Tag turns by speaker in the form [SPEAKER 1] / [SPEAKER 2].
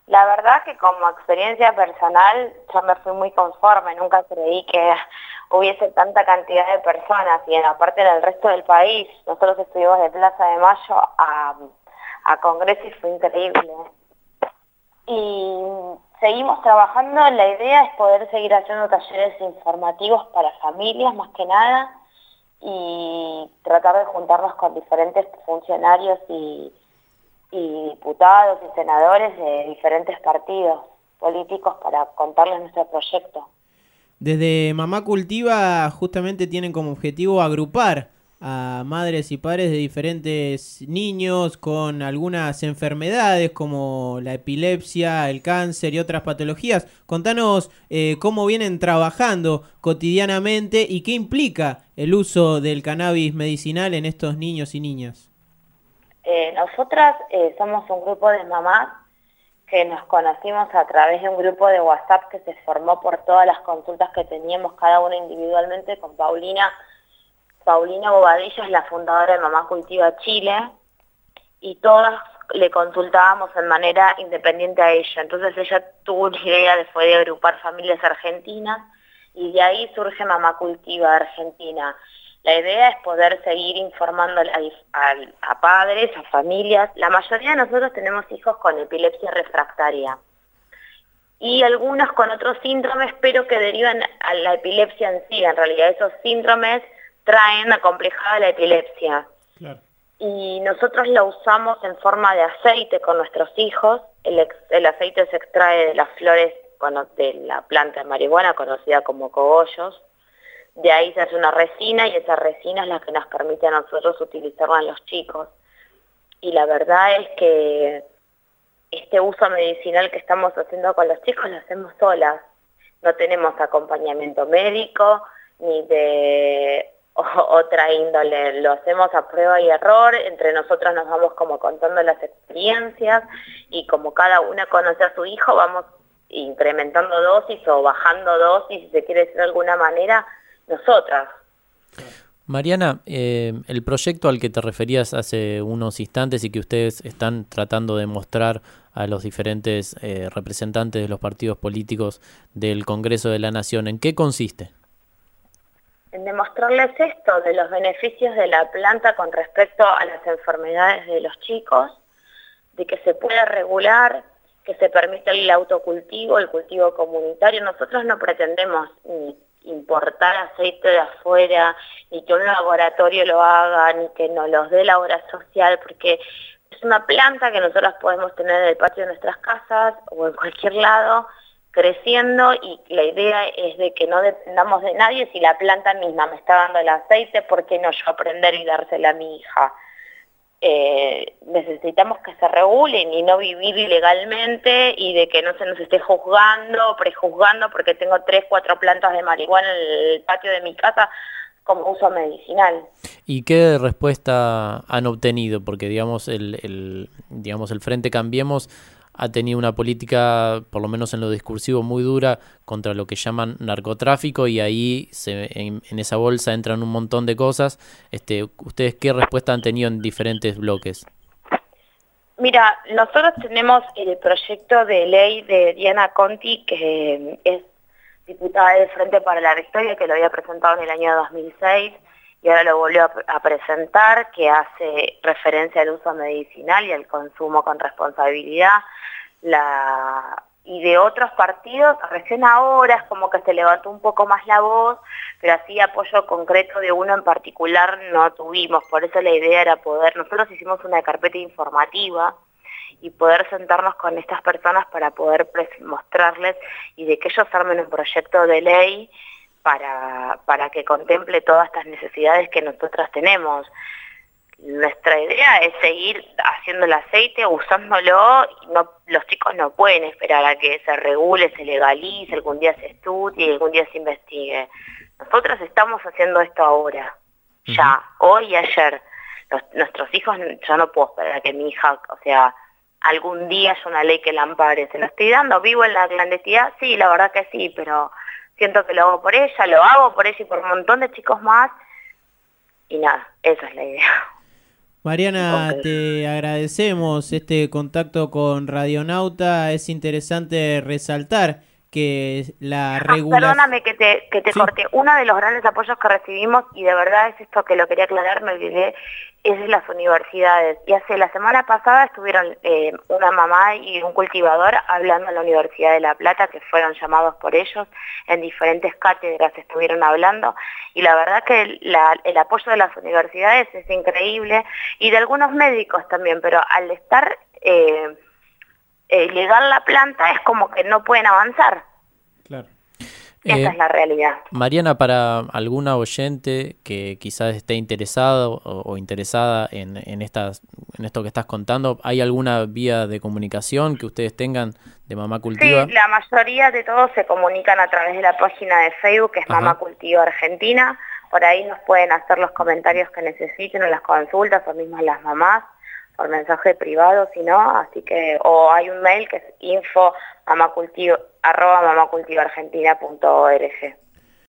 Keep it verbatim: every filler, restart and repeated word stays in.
[SPEAKER 1] La verdad que como experiencia personal yo me fui muy conforme, nunca creí que hubiese tanta cantidad de personas y en, aparte en el resto del país. Nosotros estuvimos de Plaza de Mayo a, a Congreso y fue increíble. Y seguimos trabajando, la idea es poder seguir haciendo talleres informativos para familias más que nada y tratar de juntarnos con diferentes funcionarios y y diputados y senadores de diferentes partidos políticos para contarles nuestro proyecto.
[SPEAKER 2] Desde Mamá Cultiva justamente tienen como objetivo agrupar a madres y padres de diferentes niños con algunas enfermedades como la epilepsia, el cáncer y otras patologías. Contanos eh, cómo vienen trabajando cotidianamente y qué implica el uso del cannabis medicinal en estos niños y niñas.
[SPEAKER 1] Eh, nosotras eh, somos un grupo de mamás que nos conocimos a través de un grupo de WhatsApp que se formó por todas las consultas que teníamos cada una individualmente con Paulina. Paulina Bobadilla es la fundadora de Mamá Cultiva Chile y todas le consultábamos en manera independiente a ella. Entonces ella tuvo una idea de, fue de agrupar familias argentinas y de ahí surge Mamá Cultiva Argentina. La idea es poder seguir informando a, a, a padres, a familias. La mayoría de nosotros tenemos hijos con epilepsia refractaria y algunos con otros síndromes, pero que derivan a la epilepsia en sí. En realidad esos síndromes traen acomplejada la epilepsia. Claro. Y nosotros la usamos en forma de aceite con nuestros hijos. El, ex, el aceite se extrae de las flores bueno, de la planta de marihuana, conocida como cogollos. De ahí se hace una resina y esa resina es la que nos permite a nosotros utilizarla en los chicos. Y la verdad es que este uso medicinal que estamos haciendo con los chicos lo hacemos solas. No tenemos acompañamiento médico ni de o, otra índole. Lo hacemos a prueba y error. Entre nosotros nos vamos como contando las experiencias y como cada una conoce a su hijo, vamos incrementando dosis o bajando dosis, si se quiere decir de alguna manera, nosotras.
[SPEAKER 3] Mariana, eh, el proyecto al que te referías hace unos instantes y que ustedes están tratando de mostrar a los diferentes eh, representantes de los partidos políticos del Congreso de la Nación, ¿en qué consiste?
[SPEAKER 1] En demostrarles esto, de los beneficios de la planta con respecto a las enfermedades de los chicos, de que se pueda regular, que se permita el autocultivo, el cultivo comunitario. Nosotros no pretendemos ni importar aceite de afuera, ni que un laboratorio lo haga, ni que nos los dé la obra social, porque es una planta que nosotros podemos tener en el patio de nuestras casas o en cualquier lado, creciendo, y la idea es de que no dependamos de nadie. Si la planta misma me está dando el aceite, ¿por qué no yo aprender y dársela a mi hija? Eh, necesitamos que se regulen y no vivir ilegalmente y de que no se nos esté juzgando o prejuzgando porque tengo tres, cuatro plantas de marihuana en el patio de mi casa como uso medicinal.
[SPEAKER 3] ¿Y qué respuesta han obtenido? Porque digamos el, el, digamos, el Frente Cambiemos ha tenido una política, por lo menos en lo discursivo, muy dura contra lo que llaman narcotráfico y ahí se, en, en esa bolsa entran un montón de cosas. Este, ¿Ustedes qué respuesta han tenido en diferentes bloques?
[SPEAKER 1] Mira, nosotros tenemos el proyecto de ley de Diana Conti, que es diputada del Frente para la Victoria, que lo había presentado en el año dos mil seis y ahora lo volvió a, a presentar, que hace referencia al uso medicinal y al consumo con responsabilidad. La, y de otros partidos, recién ahora es como que se levantó un poco más la voz, pero así apoyo concreto de uno en particular no tuvimos. Por eso la idea era poder, nosotros hicimos una carpeta informativa y poder sentarnos con estas personas para poder mostrarles y de que ellos armen un proyecto de ley para, para que contemple todas estas necesidades que nosotras tenemos. Nuestra idea es seguir haciendo el aceite, usándolo, y no, los chicos no pueden esperar a que se regule, se legalice, algún día se estudie y algún día se investigue. Nosotros estamos haciendo esto ahora, uh-huh. ya, hoy y ayer. Los, nuestros hijos, yo no puedo esperar a que mi hija, o sea, algún día haya una ley que la ampare. ¿Se lo estoy dando? ¿Vivo en la clandestinidad? Sí, la verdad que sí, pero siento que lo hago por ella, lo hago por ella y por un montón de chicos más. Y nada, esa es la idea.
[SPEAKER 2] Mariana,
[SPEAKER 1] Ok.
[SPEAKER 2] te agradecemos este contacto con Radionauta. Es interesante resaltar que la
[SPEAKER 1] Ah,
[SPEAKER 2] regulación...
[SPEAKER 1] perdóname que te, que te
[SPEAKER 2] Sí.
[SPEAKER 1] corte. Uno de los grandes apoyos que recibimos, y de verdad es esto que lo quería aclarar, me olvidé, es de las universidades. Y hace la semana pasada estuvieron eh, una mamá y un cultivador hablando en la Universidad de La Plata, que fueron llamados por ellos, en diferentes cátedras estuvieron hablando, y la verdad que el, la, el apoyo de las universidades es increíble, y de algunos médicos también, pero al estar eh, eh, legal la planta es como que no pueden avanzar.
[SPEAKER 2] Claro.
[SPEAKER 1] Esa
[SPEAKER 3] Eh,
[SPEAKER 1] es la realidad.
[SPEAKER 3] Mariana, para alguna oyente que quizás esté interesado o, o interesada en, en, estas, en esto que estás contando, ¿hay alguna vía de comunicación que ustedes tengan de Mamá Cultiva?
[SPEAKER 1] Sí, la mayoría de todos se comunican a través de la página de Facebook, que es
[SPEAKER 3] Ajá.
[SPEAKER 1] Mamá Cultiva Argentina. Por ahí nos pueden hacer los comentarios que necesiten o las consultas, o mismas las mamás, por mensaje privado, si no, así que, o hay un mail que es info mamacultivo, arroba mamacultivaargentina punto org.